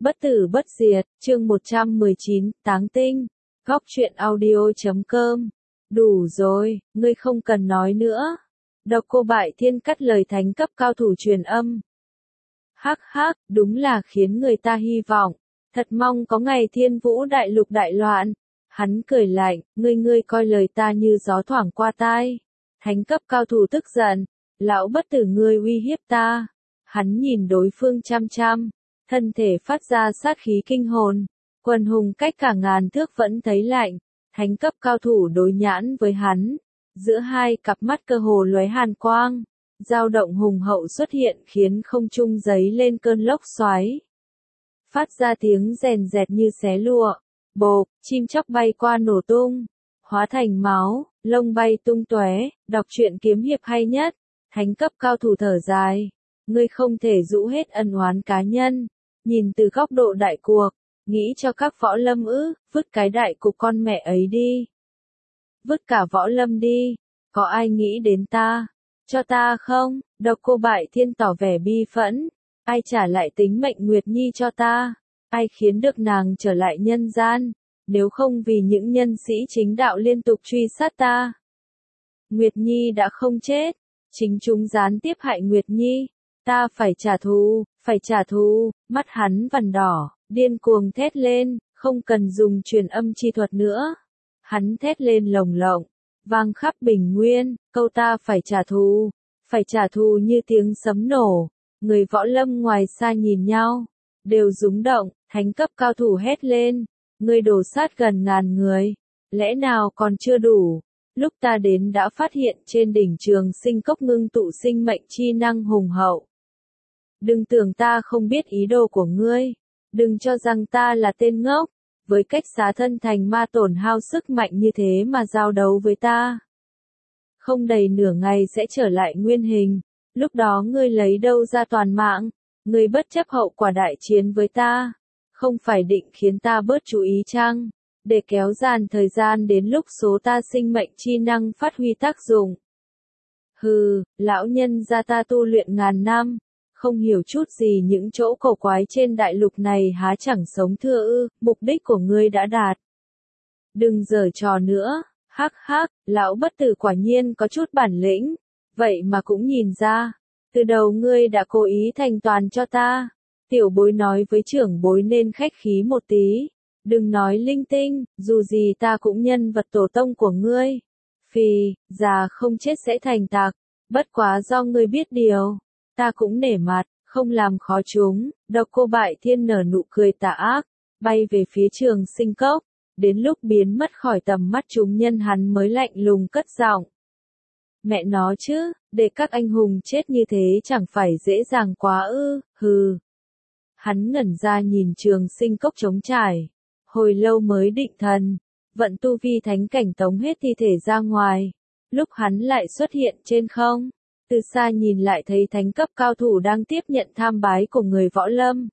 Bất tử bất diệt, chương 119, táng tinh. Góc truyện audio.com. Đủ rồi, ngươi không cần nói nữa. Độc Cô Bại Thiên cắt lời thánh cấp cao thủ truyền âm. Hắc hắc, đúng là khiến người ta hy vọng. Thật mong có ngày Thiên Vũ đại lục đại loạn. Hắn cười lạnh, ngươi coi lời ta như gió thoảng qua tai. Thánh cấp cao thủ tức giận, lão bất tử ngươi uy hiếp ta. Hắn nhìn đối phương chăm chăm, thân thể phát ra sát khí kinh hồn. Quần hùng cách cả ngàn thước vẫn thấy lạnh, thánh cấp cao thủ đối nhãn với hắn. Giữa hai cặp mắt cơ hồ lóe hàn quang, dao động hùng hậu xuất hiện khiến không trung giấy lên cơn lốc xoáy. Phát ra tiếng rèn rẹt như xé lụa, bộp, chim chóc bay qua nổ tung, hóa thành máu, lông bay tung tóe. Đọc truyện kiếm hiệp hay nhất, thánh cấp cao thủ thở dài. Ngươi không thể rũ hết ân oán cá nhân, nhìn từ góc độ đại cuộc, nghĩ cho các võ lâm vứt cái đại cục con mẹ ấy đi. Vứt cả võ lâm đi, có ai nghĩ đến ta, cho ta không? Độc Cô Bại Thiên tỏ vẻ bi phẫn, ai trả lại tính mệnh Nguyệt Nhi cho ta, ai khiến được nàng trở lại nhân gian, nếu không vì những nhân sĩ chính đạo liên tục truy sát ta. Nguyệt Nhi đã không chết, chính chúng gián tiếp hại Nguyệt Nhi. Ta phải trả thù, mắt hắn vằn đỏ, điên cuồng thét lên, không cần dùng truyền âm chi thuật nữa. Hắn thét lên lồng lộng, vang khắp bình nguyên, câu ta phải trả thù như tiếng sấm nổ. Người võ lâm ngoài xa nhìn nhau, đều rúng động, thánh cấp cao thủ hét lên, ngươi đổ sát gần ngàn người, lẽ nào còn chưa đủ? Lúc ta đến đã phát hiện trên đỉnh Trường Sinh Cốc ngưng tụ sinh mệnh chi năng hùng hậu. Đừng tưởng ta không biết ý đồ của ngươi, đừng cho rằng ta là tên ngốc, với cách xá thân thành ma tổn hao sức mạnh như thế mà giao đấu với ta. Không đầy nửa ngày sẽ trở lại nguyên hình, lúc đó ngươi lấy đâu ra toàn mạng, ngươi bất chấp hậu quả đại chiến với ta, không phải định khiến ta bớt chú ý chăng, để kéo dàn thời gian đến lúc số ta sinh mệnh chi năng phát huy tác dụng. Hừ, lão nhân gia ta tu luyện ngàn năm, không hiểu chút gì những chỗ cổ quái trên đại lục này há chẳng sống thưa ư, mục đích của ngươi đã đạt. Đừng giở trò nữa, hắc hắc, lão bất tử quả nhiên có chút bản lĩnh, vậy mà cũng nhìn ra, từ đầu ngươi đã cố ý thành toàn cho ta. Tiểu bối nói với trưởng bối nên khách khí một tí, đừng nói linh tinh, dù gì ta cũng nhân vật tổ tông của ngươi. Phì, già không chết sẽ thành tạc, bất quá do ngươi biết điều. Ta cũng nể mặt, không làm khó chúng. Độc Cô Bại Thiên nở nụ cười tà ác, bay về phía Trường Sinh Cốc, đến lúc biến mất khỏi tầm mắt chúng nhân hắn mới lạnh lùng cất giọng. Mẹ nó chứ, để các anh hùng chết như thế chẳng phải dễ dàng quá ư, hừ. Hắn ngẩn ra nhìn Trường Sinh Cốc trống trải, hồi lâu mới định thần, vận tu vi thánh cảnh tống hết thi thể ra ngoài, lúc hắn lại xuất hiện trên không. Từ xa nhìn lại thấy thánh cấp cao thủ đang tiếp nhận tham bái của người võ lâm.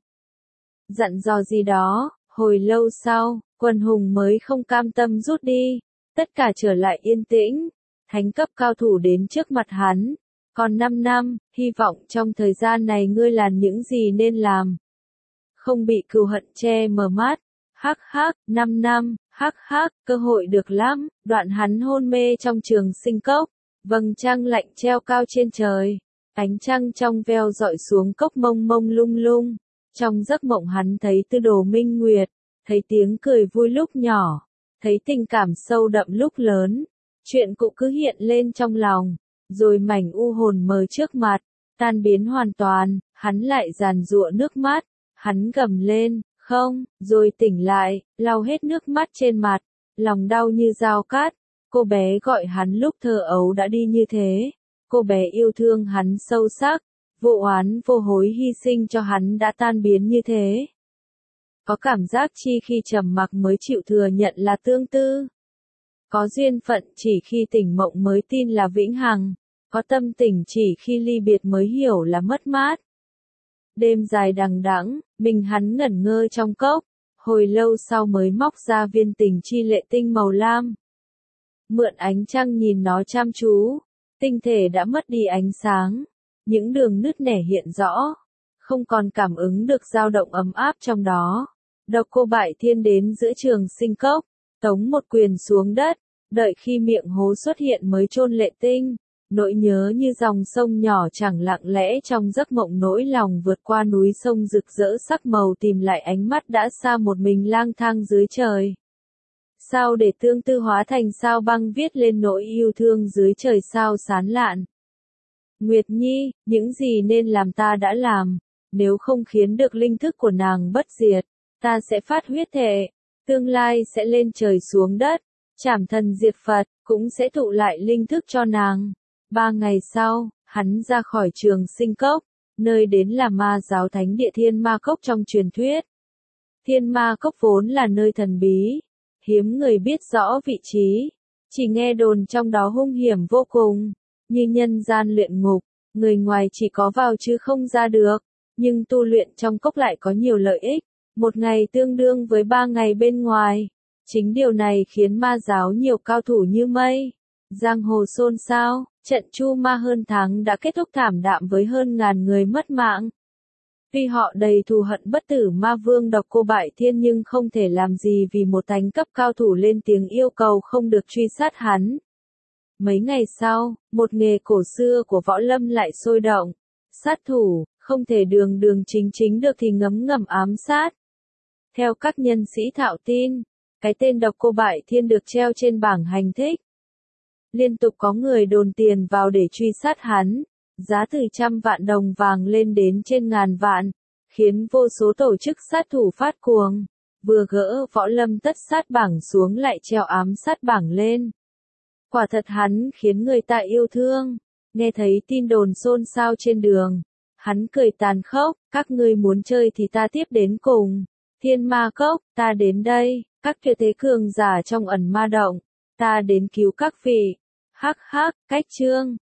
Dặn dò gì đó, hồi lâu sau, quần hùng mới không cam tâm rút đi, tất cả trở lại yên tĩnh. Thánh cấp cao thủ đến trước mặt hắn, còn 5 năm, hy vọng trong thời gian này ngươi làm những gì nên làm. Không bị cừu hận che mờ mắt, hắc hắc, 5 năm, hắc hắc, cơ hội được lắm, đoạn hắn hôn mê trong Trường Sinh Cốc. Vầng trăng lạnh treo cao trên trời, ánh trăng trong veo dọi xuống cốc mông mông lung lung. Trong giấc mộng hắn thấy Tư Đồ Minh Nguyệt, thấy tiếng cười vui lúc nhỏ, thấy tình cảm sâu đậm lúc lớn. Chuyện cũ cứ hiện lên trong lòng, rồi mảnh u hồn mờ trước mặt, tan biến hoàn toàn, hắn lại giàn giụa nước mắt, hắn gầm lên, không, rồi tỉnh lại, lau hết nước mắt trên mặt, lòng đau như dao cát. Cô bé gọi hắn lúc thơ ấu đã đi như thế, cô bé yêu thương hắn sâu sắc, vô oán vô hối hy sinh cho hắn đã tan biến như thế. Có cảm giác chi khi trầm mặc mới chịu thừa nhận là tương tư. Có duyên phận chỉ khi tỉnh mộng mới tin là vĩnh hằng, có tâm tình chỉ khi ly biệt mới hiểu là mất mát. Đêm dài đằng đẵng, mình hắn ngẩn ngơ trong cốc, hồi lâu sau mới móc ra viên tình chi lệ tinh màu lam. Mượn ánh trăng nhìn nó chăm chú, tinh thể đã mất đi ánh sáng, những đường nứt nẻ hiện rõ, không còn cảm ứng được dao động ấm áp trong đó. Độc Cô Bại Thiên đến giữa Trường Sinh Cốc, tống một quyền xuống đất, đợi khi miệng hố xuất hiện mới chôn Lệ Tinh. Nỗi nhớ như dòng sông nhỏ chẳng lặng lẽ trong giấc mộng, nỗi lòng vượt qua núi sông rực rỡ sắc màu, tìm lại ánh mắt đã xa một mình lang thang dưới trời. Sao để tương tư hóa thành sao băng, viết lên nỗi yêu thương dưới trời sao sán lạn. Nguyệt Nhi, những gì nên làm ta đã làm, nếu không khiến được linh thức của nàng bất diệt, ta sẽ phát huyết thệ, tương lai sẽ lên trời xuống đất, trảm thần diệt Phật, cũng sẽ tụ lại linh thức cho nàng. 3 ngày sau, hắn ra khỏi Trường Sinh Cốc, nơi đến là ma giáo thánh địa Thiên Ma Cốc trong truyền thuyết. Thiên Ma Cốc vốn là nơi thần bí, hiếm người biết rõ vị trí, chỉ nghe đồn trong đó hung hiểm vô cùng, như nhân gian luyện ngục, người ngoài chỉ có vào chứ không ra được, nhưng tu luyện trong cốc lại có nhiều lợi ích, một ngày tương đương với 3 ngày bên ngoài. Chính điều này khiến ma giáo nhiều cao thủ như mây. Giang hồ xôn xao, trận Chu Ma hơn tháng đã kết thúc thảm đạm với hơn ngàn người mất mạng. Tuy họ đầy thù hận bất tử ma vương Độc Cô Bại Thiên nhưng không thể làm gì vì một thánh cấp cao thủ lên tiếng yêu cầu không được truy sát hắn. Mấy ngày sau, một nghề cổ xưa của võ lâm lại sôi động. Sát thủ, không thể đường đường chính chính được thì ngấm ngầm ám sát. Theo các nhân sĩ thạo tin, cái tên Độc Cô Bại Thiên được treo trên bảng hành thích. Liên tục có người dồn tiền vào để truy sát hắn, giá từ 100 vạn đồng vàng lên đến trên ngàn vạn, khiến vô số tổ chức sát thủ phát cuồng. Vừa gỡ võ lâm tất sát bảng xuống lại treo ám sát bảng lên. Quả thật hắn khiến người ta yêu thương. Nghe thấy tin đồn xôn xao trên đường, hắn cười tàn khốc, các ngươi muốn chơi thì ta tiếp đến cùng. Thiên Ma Cốc, ta đến đây, các tuyệt thế cường giả trong ẩn ma động, ta đến cứu các vị. Hắc hắc, cách chương.